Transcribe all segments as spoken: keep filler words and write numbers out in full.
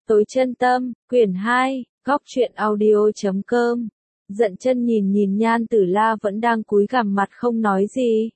Tối chân tâm, quyển hai, góc truyện audio chấm com. Dận chân nhìn nhìn Nhan Tử La vẫn đang cúi gằm mặt không nói gì.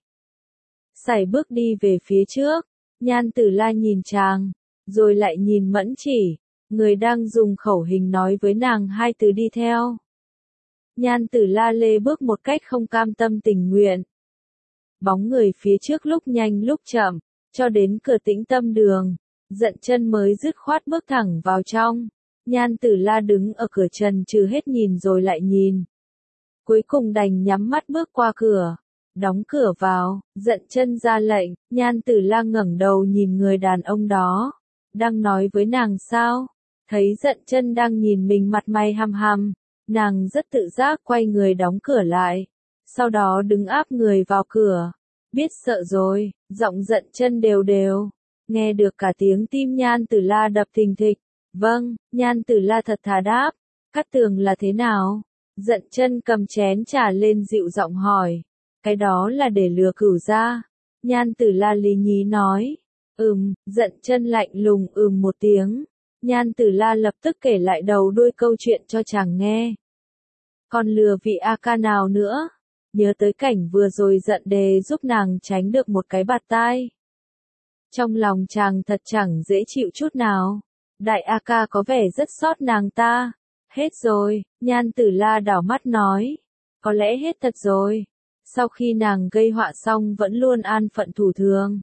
Sải bước đi về phía trước, Nhan Tử La nhìn chàng, rồi lại nhìn Mẫn Chỉ, người đang dùng khẩu hình nói với nàng hai từ đi theo. Nhan Tử La lê bước một cách không cam tâm tình nguyện. Bóng người phía trước lúc nhanh lúc chậm, cho đến cửa Tĩnh Tâm đường, Dận chân mới dứt khoát bước thẳng vào trong. Nhan Tử La đứng ở cửa trần trừ hết nhìn rồi lại nhìn. Cuối cùng đành nhắm mắt bước qua cửa, đóng cửa vào, Dận chân ra lệnh. Nhan Tử La ngẩng đầu nhìn người đàn ông đó, đang nói với nàng sao? Thấy Dận chân đang nhìn mình mặt mày hăm hăm, nàng rất tự giác quay người đóng cửa lại, sau đó đứng áp người vào cửa. Biết sợ rồi, giọng Dận chân đều đều, nghe được cả tiếng tim Nhan Tử La đập thình thịch. Vâng, Nhan Tử La thật thà đáp. Cát tường là thế nào? Dận chân cầm chén trà lên dịu giọng hỏi. Cái đó là để lừa cửu ra. Nhan Tử La lý nhí nói. Ừm, Dận chân lạnh lùng ừm một tiếng. Nhan Tử La lập tức kể lại đầu đuôi câu chuyện cho chàng nghe. Còn lừa vị A ca nào nữa? Nhớ tới cảnh vừa rồi Dận đề giúp nàng tránh được một cái bạt tai. Trong lòng chàng thật chẳng dễ chịu chút nào. Đại A ca có vẻ rất xót nàng ta. Hết rồi, Nhan Tử La đảo mắt nói. Có lẽ hết thật rồi. Sau khi nàng gây họa xong vẫn luôn an phận thủ thường.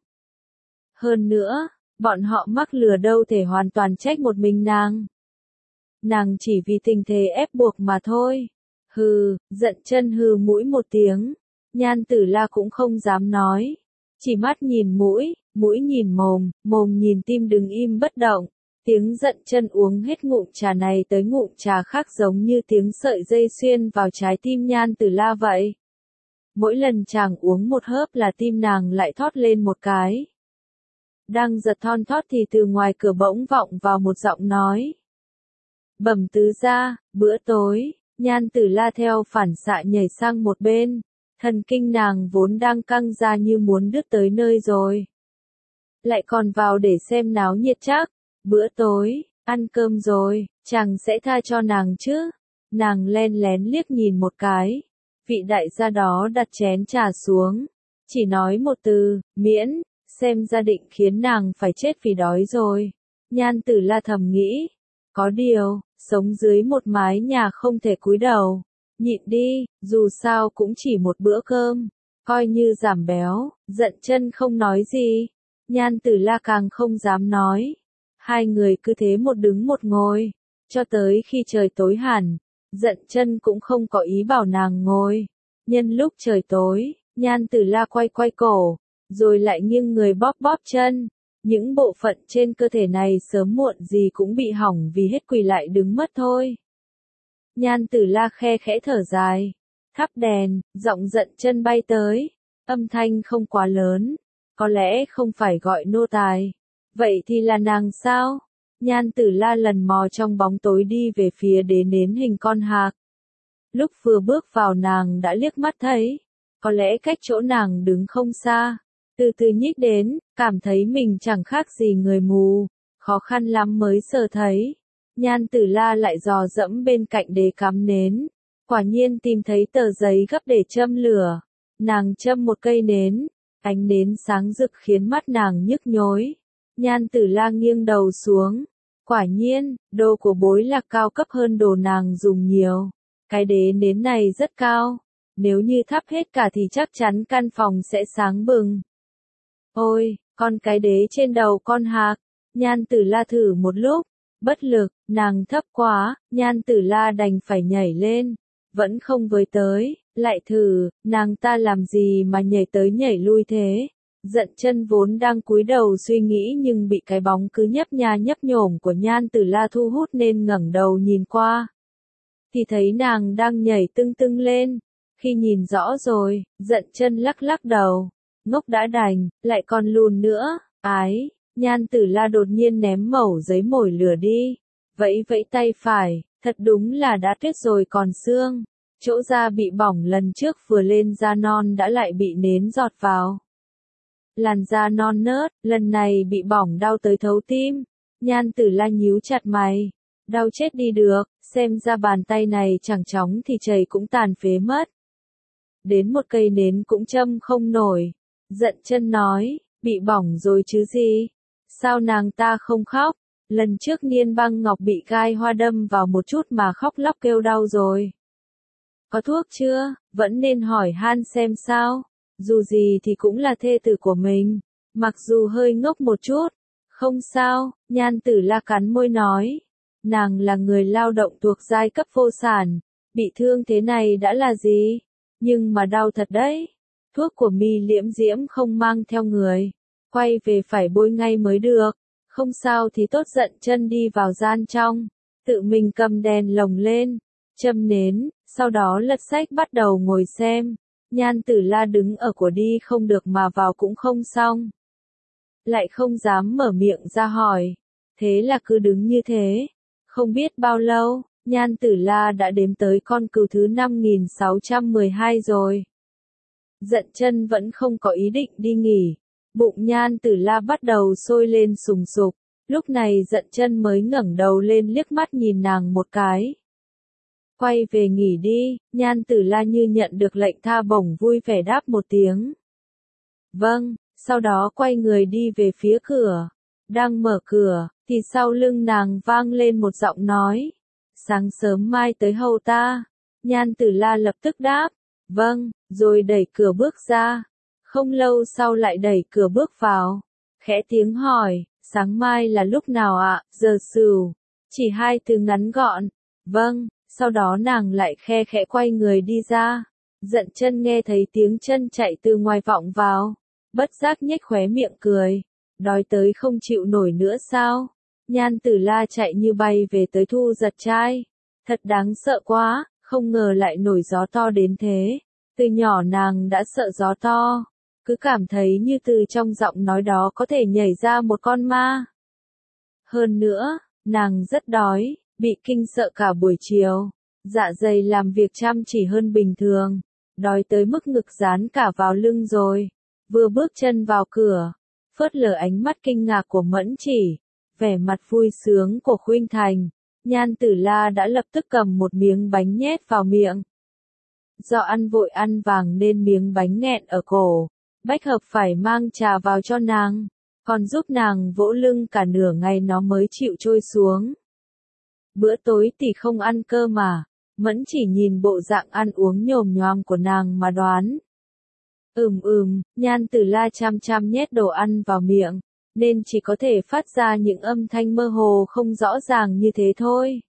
Hơn nữa, bọn họ mắc lừa đâu thể hoàn toàn trách một mình nàng. Nàng chỉ vì tình thế ép buộc mà thôi. Hừ, Dận chân hừ mũi một tiếng. Nhan Tử La cũng không dám nói. Chỉ mắt nhìn mũi, mũi nhìn mồm, mồm nhìn tim đứng im bất động. Tiếng Dận chân uống hết ngụm trà này tới ngụm trà khác giống như tiếng sợi dây xuyên vào trái tim Nhan Tử La vậy. Mỗi lần chàng uống một hớp là tim nàng lại thót lên một cái. Đang giật thon thót thì từ ngoài cửa bỗng vọng vào một giọng nói. Bẩm tứ gia, bữa tối. Nhan Tử La theo phản xạ nhảy sang một bên. Thần kinh nàng vốn đang căng ra như muốn đứt tới nơi rồi. Lại còn vào để xem náo nhiệt chắc. Bữa tối, ăn cơm rồi, chàng sẽ tha cho nàng chứ? Nàng len lén liếc nhìn một cái. Vị đại gia đó đặt chén trà xuống. Chỉ nói một từ, miễn, xem ra định khiến nàng phải chết vì đói rồi. Nhan Tử La thầm nghĩ. Có điều, sống dưới một mái nhà không thể cúi đầu. Nhịn đi, dù sao cũng chỉ một bữa cơm. Coi như giảm béo. Dận chân không nói gì. Nhan Tử La càng không dám nói. Hai người cứ thế một đứng một ngồi, cho tới khi trời tối hẳn. Dận chân cũng không có ý bảo nàng ngồi. Nhân lúc trời tối, Nhan Tử La quay quay cổ, rồi lại nghiêng người bóp bóp chân. Những bộ phận trên cơ thể này sớm muộn gì cũng bị hỏng vì hết quỳ lại đứng mất thôi. Nhan Tử La khe khẽ thở dài, thắp đèn, giọng Dận chân bay tới, âm thanh không quá lớn, có lẽ không phải gọi nô tài. Vậy thì là nàng sao? Nhan Tử La lần mò trong bóng tối đi về phía đế nến hình con hạc. Lúc vừa bước vào nàng đã liếc mắt thấy, có lẽ cách chỗ nàng đứng không xa. Từ từ nhích đến, cảm thấy mình chẳng khác gì người mù, khó khăn lắm mới sờ thấy. Nhan Tử La lại dò dẫm bên cạnh đế cắm nến, quả nhiên tìm thấy tờ giấy gấp để châm lửa. Nàng châm một cây nến, ánh nến sáng rực khiến mắt nàng nhức nhối. Nhan Tử La nghiêng đầu xuống. Quả nhiên, đồ của bối lạc cao cấp hơn đồ nàng dùng nhiều. Cái đế nến này rất cao. Nếu như thắp hết cả thì chắc chắn căn phòng sẽ sáng bừng. Ôi, con cái đế trên đầu con hạc. Nhan Tử La thử một lúc. Bất lực, nàng thấp quá, Nhan Tử La đành phải nhảy lên. Vẫn không với tới, lại thử, nàng ta làm gì mà nhảy tới nhảy lui thế. Dận chân vốn đang cúi đầu suy nghĩ nhưng bị cái bóng cứ nhấp nha nhấp nhổm của Nhan Tử La thu hút nên ngẩng đầu nhìn qua. Thì thấy nàng đang nhảy tưng tưng lên. Khi nhìn rõ rồi, Dận chân lắc lắc đầu. Ngốc đã đành, lại còn lùn nữa, ái. Nhan Tử La đột nhiên ném mẩu giấy mồi lửa đi. Vẫy vẫy tay phải, thật đúng là đã tuyết rồi còn xương. Chỗ da bị bỏng lần trước vừa lên da non đã lại bị nến giọt vào. Làn da non nớt, lần này bị bỏng đau tới thấu tim. Nhan Tử La nhíu chặt mày. Đau chết đi được, xem ra bàn tay này chẳng chóng thì chảy cũng tàn phế mất. Đến một cây nến cũng châm không nổi. Giận Chân nói, bị bỏng rồi chứ gì? Sao nàng ta không khóc? Lần trước Niên Băng Ngọc bị gai hoa đâm vào một chút mà khóc lóc kêu đau rồi. Có thuốc chưa? Vẫn nên hỏi han xem sao. Dù gì thì cũng là thê tử của mình. Mặc dù hơi ngốc một chút. Không sao, Nhan Tử La cắn môi nói. Nàng là người lao động thuộc giai cấp vô sản. Bị thương thế này đã là gì? Nhưng mà đau thật đấy. Thuốc của Mi Liễm Diễm không mang theo người. Quay về phải bôi ngay mới được. Không sao thì tốt. Giận Chân đi vào gian trong. Tự mình cầm đèn lồng lên. Châm nến. Sau đó lật sách bắt đầu ngồi xem. Nhan Tử La đứng ở của đi không được mà vào cũng không xong. Lại không dám mở miệng ra hỏi. Thế là cứ đứng như thế. Không biết bao lâu, Nhan Tử La đã đếm tới con cừu thứ năm nghìn sáu trăm mười hai rồi. Giận Chân vẫn không có ý định đi nghỉ. Bụng Nhan Tử La bắt đầu sôi lên sùng sục. Lúc này Giận Chân mới ngẩng đầu lên liếc mắt nhìn nàng một cái. Quay về nghỉ đi, Nhan Tử La như nhận được lệnh tha bổng vui vẻ đáp một tiếng. Vâng, sau đó quay người đi về phía cửa. Đang mở cửa, thì sau lưng nàng vang lên một giọng nói. Sáng sớm mai tới hầu ta. Nhan Tử La lập tức đáp. Vâng, rồi đẩy cửa bước ra. Không lâu sau lại đẩy cửa bước vào. Khẽ tiếng hỏi, sáng mai là lúc nào ạ? Giờ sửu. Chỉ hai từ ngắn gọn. Vâng, sau đó nàng lại khe khẽ quay người đi ra. Giận Chân nghe thấy tiếng chân chạy từ ngoài vọng vào. Bất giác nhếch khóe miệng cười. Đói tới không chịu nổi nữa sao? Nhan Tử La chạy như bay về tới Thu Giật Trai. Thật đáng sợ quá, không ngờ lại nổi gió to đến thế. Từ nhỏ nàng đã sợ gió to. Cứ cảm thấy như từ trong giọng nói đó có thể nhảy ra một con ma. Hơn nữa, nàng rất đói, bị kinh sợ cả buổi chiều. Dạ dày làm việc chăm chỉ hơn bình thường. Đói tới mức ngực dán cả vào lưng rồi. Vừa bước chân vào cửa, phớt lờ ánh mắt kinh ngạc của Mẫn Chỉ, vẻ mặt vui sướng của Khuynh Thành, Nhan Tử La đã lập tức cầm một miếng bánh nhét vào miệng. Do ăn vội ăn vàng nên miếng bánh nghẹn ở cổ, Bách Hợp phải mang trà vào cho nàng, còn giúp nàng vỗ lưng cả nửa ngày nó mới chịu trôi xuống. Bữa tối thì không ăn cơ mà, Mẫn Chỉ nhìn bộ dạng ăn uống nhồm nhoàm của nàng mà đoán. Ừm ừm, Nhan Tử La chăm chăm nhét đồ ăn vào miệng, nên chỉ có thể phát ra những âm thanh mơ hồ không rõ ràng như thế thôi.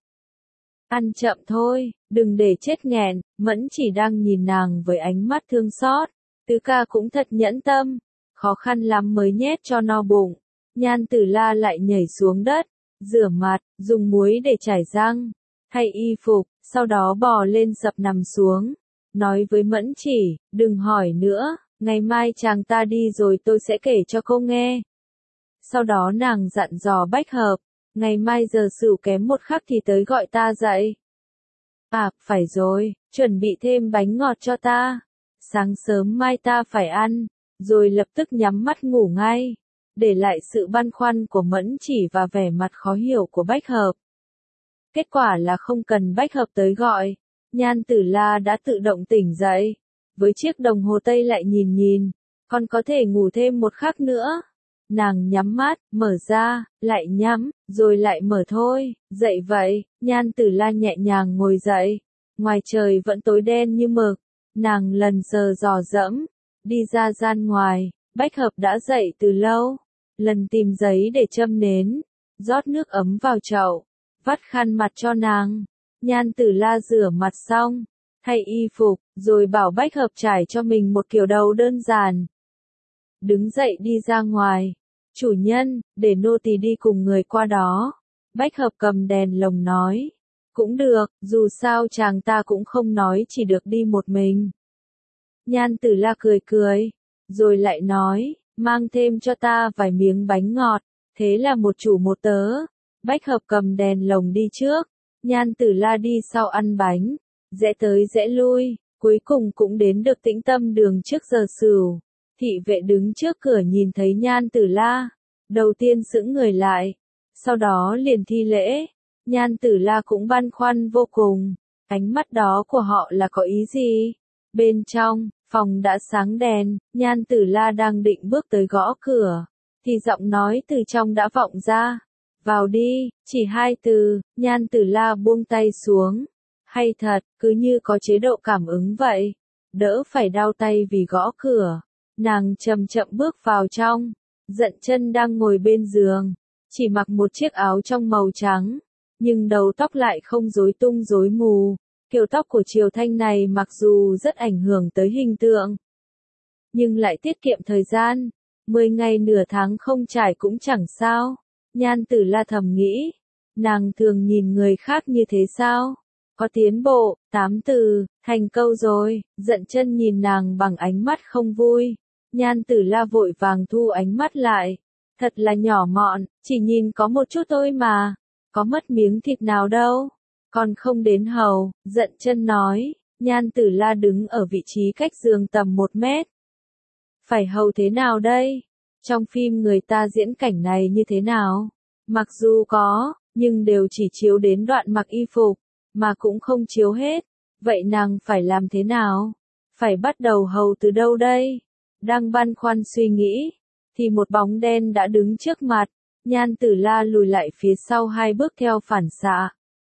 Ăn chậm thôi, đừng để chết nghẹn. Mẫn Chỉ đang nhìn nàng với ánh mắt thương xót. Tứ ca cũng thật nhẫn tâm, khó khăn lắm mới nhét cho no bụng. Nhan Tử La lại nhảy xuống đất, rửa mặt, dùng muối để chải răng, thay y phục, sau đó bò lên sập nằm xuống. Nói với Mẫn Chỉ, đừng hỏi nữa, ngày mai chàng ta đi rồi tôi sẽ kể cho cô nghe. Sau đó nàng dặn dò Bách Hợp, ngày mai giờ sửu kém một khắc thì tới gọi ta dậy. À, phải rồi, chuẩn bị thêm bánh ngọt cho ta. Sáng sớm mai ta phải ăn, rồi lập tức nhắm mắt ngủ ngay. Để lại sự băn khoăn của Mẫn Chỉ và vẻ mặt khó hiểu của Bách Hợp. Kết quả là không cần Bách Hợp tới gọi. Nhan Tử La đã tự động tỉnh dậy. Với chiếc đồng hồ tây lại nhìn nhìn, còn có thể ngủ thêm một khắc nữa. Nàng nhắm mắt, mở ra, lại nhắm, rồi lại mở thôi. Dậy vậy, Nhan Tử La nhẹ nhàng ngồi dậy. Ngoài trời vẫn tối đen như mực. Nàng lần sờ dò dẫm, đi ra gian ngoài. Bách Hợp đã dậy từ lâu. Lần tìm giấy để châm nến, rót nước ấm vào chậu, vắt khăn mặt cho nàng. Nhan Tử La rửa mặt xong, thay y phục, rồi bảo Bách Hợp trải cho mình một kiểu đầu đơn giản. Đứng dậy đi ra ngoài. Chủ nhân, để nô tỳ đi cùng người qua đó. Bách Hợp cầm đèn lồng nói. Cũng được, dù sao chàng ta cũng không nói chỉ được đi một mình. Nhan Tử La cười cười, rồi lại nói, mang thêm cho ta vài miếng bánh ngọt. Thế là một chủ một tớ. Bách Hợp cầm đèn lồng đi trước. Nhan Tử La đi sau ăn bánh, rẽ tới rẽ lui, cuối cùng cũng đến được Tĩnh Tâm đường trước giờ sửu. Thị vệ đứng trước cửa nhìn thấy Nhan Tử La, đầu tiên sững người lại, sau đó liền thi lễ. Nhan Tử La cũng băn khoăn vô cùng, ánh mắt đó của họ là có ý gì? Bên trong, phòng đã sáng đèn, Nhan Tử La đang định bước tới gõ cửa, thì giọng nói từ trong đã vọng ra. Vào đi, chỉ hai từ, Nhan Tử La buông tay xuống. Hay thật, cứ như có chế độ cảm ứng vậy. Đỡ phải đau tay vì gõ cửa. Nàng chậm chậm bước vào trong. Dận Chân đang ngồi bên giường, chỉ mặc một chiếc áo trong màu trắng, nhưng đầu tóc lại không rối tung rối mù. Kiểu tóc của Triều Thanh này mặc dù rất ảnh hưởng tới hình tượng, nhưng lại tiết kiệm thời gian. Mười ngày nửa tháng không trải cũng chẳng sao. Nhan Tử La thầm nghĩ, nàng thường nhìn người khác như thế sao? Có tiến bộ, tám từ, thành câu rồi. Dận Chân nhìn nàng bằng ánh mắt không vui. Nhan Tử La vội vàng thu ánh mắt lại. Thật là nhỏ mọn, chỉ nhìn có một chút thôi mà. Có mất miếng thịt nào đâu. Còn không đến hầu, Dận Chân nói. Nhan Tử La đứng ở vị trí cách giường tầm một mét. Phải hầu thế nào đây? Trong phim người ta diễn cảnh này như thế nào? Mặc dù có, nhưng đều chỉ chiếu đến đoạn mặc y phục, mà cũng không chiếu hết. Vậy nàng phải làm thế nào? Phải bắt đầu hầu từ đâu đây? Đang băn khoăn suy nghĩ, thì một bóng đen đã đứng trước mặt. Nhan Tử La lùi lại phía sau hai bước theo phản xạ.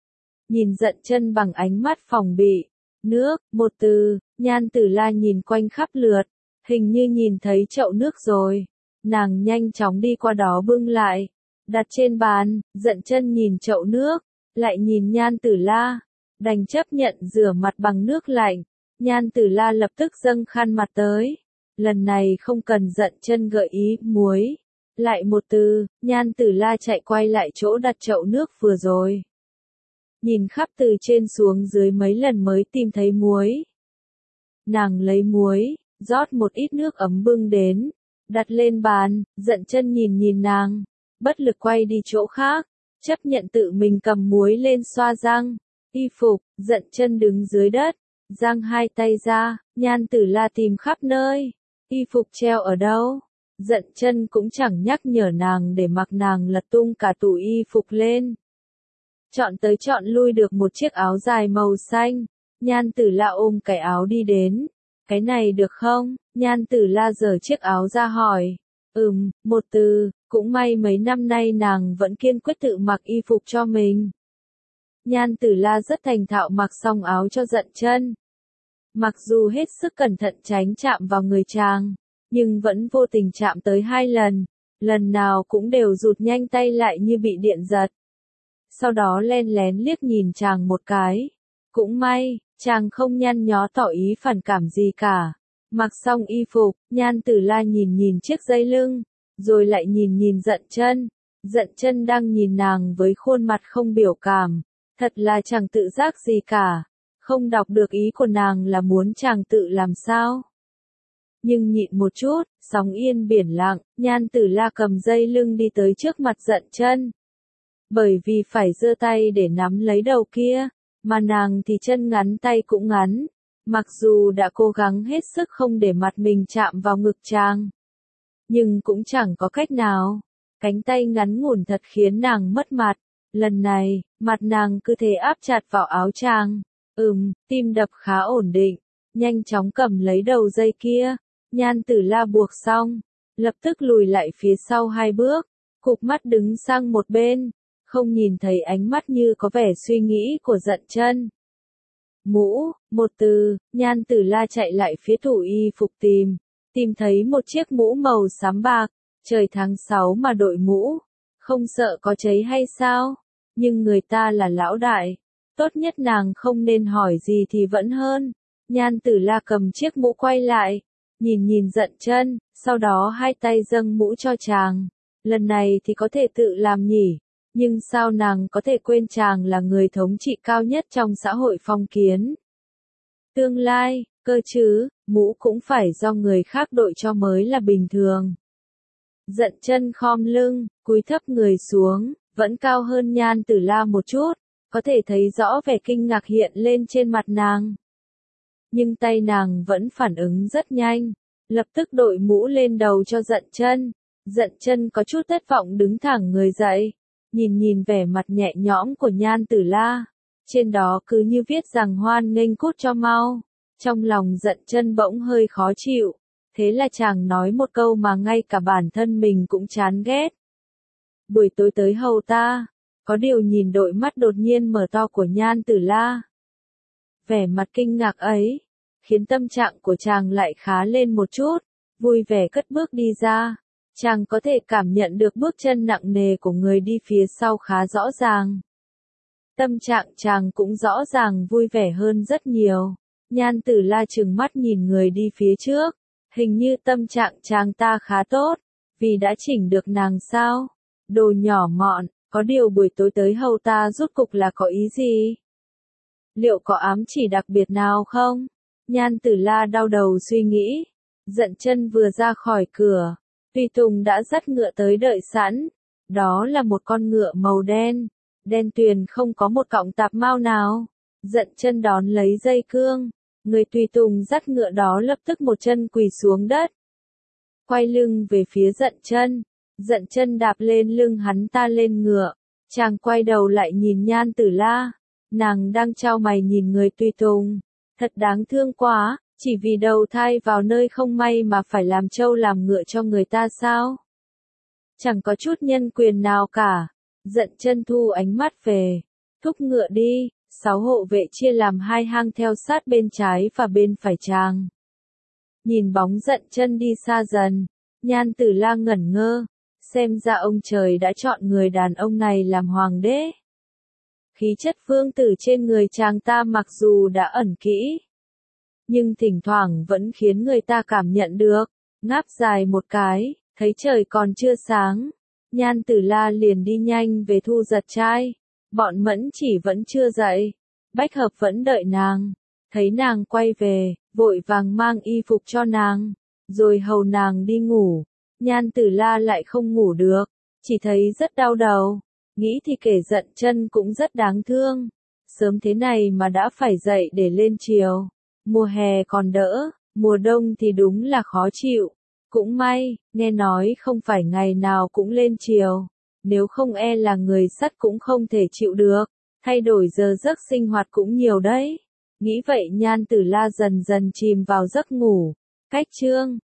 Nhìn Dận Chân bằng ánh mắt phòng bị. Nước, một từ, Nhan Tử La nhìn quanh khắp lượt, hình như nhìn thấy chậu nước rồi. Nàng nhanh chóng đi qua đó bưng lại, đặt trên bàn. Dận Chân nhìn chậu nước, lại nhìn Nhan Tử La, đành chấp nhận rửa mặt bằng nước lạnh. Nhan Tử La lập tức dâng khăn mặt tới. Lần này không cần Dận Chân gợi ý, muối. Lại một từ, Nhan Tử La chạy quay lại chỗ đặt chậu nước vừa rồi. Nhìn khắp từ trên xuống dưới mấy lần mới tìm thấy muối. Nàng lấy muối, rót một ít nước ấm bưng đến, đặt lên bàn. Dận Chân nhìn nhìn nàng, bất lực quay đi chỗ khác, chấp nhận tự mình cầm muối lên xoa răng. Y phục, Dận Chân đứng dưới đất, giang hai tay ra. Nhan Tử La tìm khắp nơi, y phục treo ở đâu? Dận Chân cũng chẳng nhắc nhở nàng để mặc nàng lật tung cả tủ y phục lên. Chọn tới chọn lui được một chiếc áo dài màu xanh. Nhan Tử La ôm cái áo đi đến. Cái này được không? Nhan Tử La giở chiếc áo ra hỏi. Ừm, một từ, cũng may mấy năm nay nàng vẫn kiên quyết tự mặc y phục cho mình. Nhan Tử La rất thành thạo mặc xong áo cho Dận Chân. Mặc dù hết sức cẩn thận tránh chạm vào người chàng, nhưng vẫn vô tình chạm tới hai lần. Lần nào cũng đều rụt nhanh tay lại như bị điện giật. Sau đó len lén liếc nhìn chàng một cái. Cũng may, chàng không nhăn nhó tỏ ý phản cảm gì cả. Mặc xong y phục, Nhan Tử La nhìn nhìn chiếc dây lưng, rồi lại nhìn nhìn Dận Chân. Dận Chân đang nhìn nàng với khuôn mặt không biểu cảm, thật là chẳng tự giác gì cả. Không đọc được ý của nàng là muốn chàng tự làm sao. Nhưng nhịn một chút, sóng yên biển lặng, Nhan Tử La cầm dây lưng đi tới trước mặt Dận Chân. Bởi vì phải giơ tay để nắm lấy đầu kia, mà nàng thì chân ngắn tay cũng ngắn. Mặc dù đã cố gắng hết sức không để mặt mình chạm vào ngực chàng, nhưng cũng chẳng có cách nào. Cánh tay ngắn ngủn thật khiến nàng mất mặt. Lần này, mặt nàng cứ thế áp chặt vào áo chàng. Ừm, tim đập khá ổn định. Nhanh chóng cầm lấy đầu dây kia. Nhan Tử La buộc xong, lập tức lùi lại phía sau hai bước, cụp mắt đứng sang một bên, không nhìn thấy ánh mắt như có vẻ suy nghĩ của Dận Chân. Mũ, một từ, Nhan Tử La chạy lại phía tủ y phục tìm, tìm thấy một chiếc mũ màu xám bạc. Trời tháng sáu mà đội mũ, không sợ có cháy hay sao? Nhưng người ta là lão đại, tốt nhất nàng không nên hỏi gì thì vẫn hơn. Nhan Tử La cầm chiếc mũ quay lại, nhìn nhìn Dận Chân, sau đó hai tay dâng mũ cho chàng. Lần này thì có thể tự làm nhỉ, nhưng sao nàng có thể quên chàng là người thống trị cao nhất trong xã hội phong kiến? Tương lai, cơ chứ, mũ cũng phải do người khác đội cho mới là bình thường. Dận Chân khom lưng, cúi thấp người xuống, vẫn cao hơn Nhan Tử La một chút, có thể thấy rõ vẻ kinh ngạc hiện lên trên mặt nàng. Nhưng tay nàng vẫn phản ứng rất nhanh, lập tức đội mũ lên đầu cho Dận Chân. Dận Chân có chút thất vọng đứng thẳng người dậy. nhìn nhìn vẻ mặt nhẹ nhõm của Nhan Tử La. Trên đó cứ như viết rằng hoan nghênh cút cho mau. Trong lòng Dận Chân bỗng hơi khó chịu. Thế là chàng nói một câu mà ngay cả bản thân mình cũng chán ghét. Buổi tối tới hầu ta. Có điều nhìn đôi mắt đột nhiên mở to của Nhan Tử La. Vẻ mặt kinh ngạc ấy, khiến tâm trạng của chàng lại khá lên một chút, vui vẻ cất bước đi ra. Chàng có thể cảm nhận được bước chân nặng nề của người đi phía sau khá rõ ràng. Tâm trạng chàng cũng rõ ràng vui vẻ hơn rất nhiều. Nhan Tử La trừng mắt nhìn người đi phía trước, hình như tâm trạng chàng ta khá tốt, vì đã chỉnh được nàng sao. Đồ nhỏ mọn, có điều buổi tối tới hầu ta rốt cục là có ý gì? Liệu có ám chỉ đặc biệt nào không? Nhan Tử La đau đầu suy nghĩ. Dận Chân vừa ra khỏi cửa, Tùy Tùng đã dắt ngựa tới đợi sẵn. Đó là một con ngựa màu đen, đen tuyền không có một cọng tạp mao nào. Dận Chân đón lấy dây cương, người Tùy Tùng dắt ngựa đó lập tức một chân quỳ xuống đất. Quay lưng về phía Dận Chân, Dận Chân đạp lên lưng hắn ta lên ngựa. Chàng quay đầu lại nhìn Nhan Tử La, nàng đang chau mày nhìn người Tùy Tùng. Thật đáng thương quá, chỉ vì đầu thai vào nơi không may mà phải làm trâu làm ngựa cho người ta sao? Chẳng có chút nhân quyền nào cả. Dận Chân thu ánh mắt về, thúc ngựa đi. Sáu hộ vệ chia làm hai hang theo sát bên trái và bên phải chàng. Nhìn bóng Dận Chân đi xa dần, Nhan Tử La ngẩn ngơ, xem ra ông trời đã chọn người đàn ông này làm hoàng đế. Khí chất vương tử trên người chàng ta mặc dù đã ẩn kỹ, nhưng thỉnh thoảng vẫn khiến người ta cảm nhận được. Ngáp dài một cái, thấy trời còn chưa sáng, Nhan Tử La liền đi nhanh về thu giật trai. Bọn Mẫn Chỉ vẫn chưa dậy, Bách Hợp vẫn đợi nàng. Thấy nàng quay về, vội vàng mang y phục cho nàng, rồi hầu nàng đi ngủ. Nhan Tử La lại không ngủ được, chỉ thấy rất đau đầu. Nghĩ thì kể Dận Chân cũng rất đáng thương. Sớm thế này mà đã phải dậy để lên triều. Mùa hè còn đỡ, mùa đông thì đúng là khó chịu. Cũng may, nghe nói không phải ngày nào cũng lên triều. Nếu không e là người sắt cũng không thể chịu được. Thay đổi giờ giấc sinh hoạt cũng nhiều đấy. Nghĩ vậy Nhan Tử La dần dần chìm vào giấc ngủ. Cách chương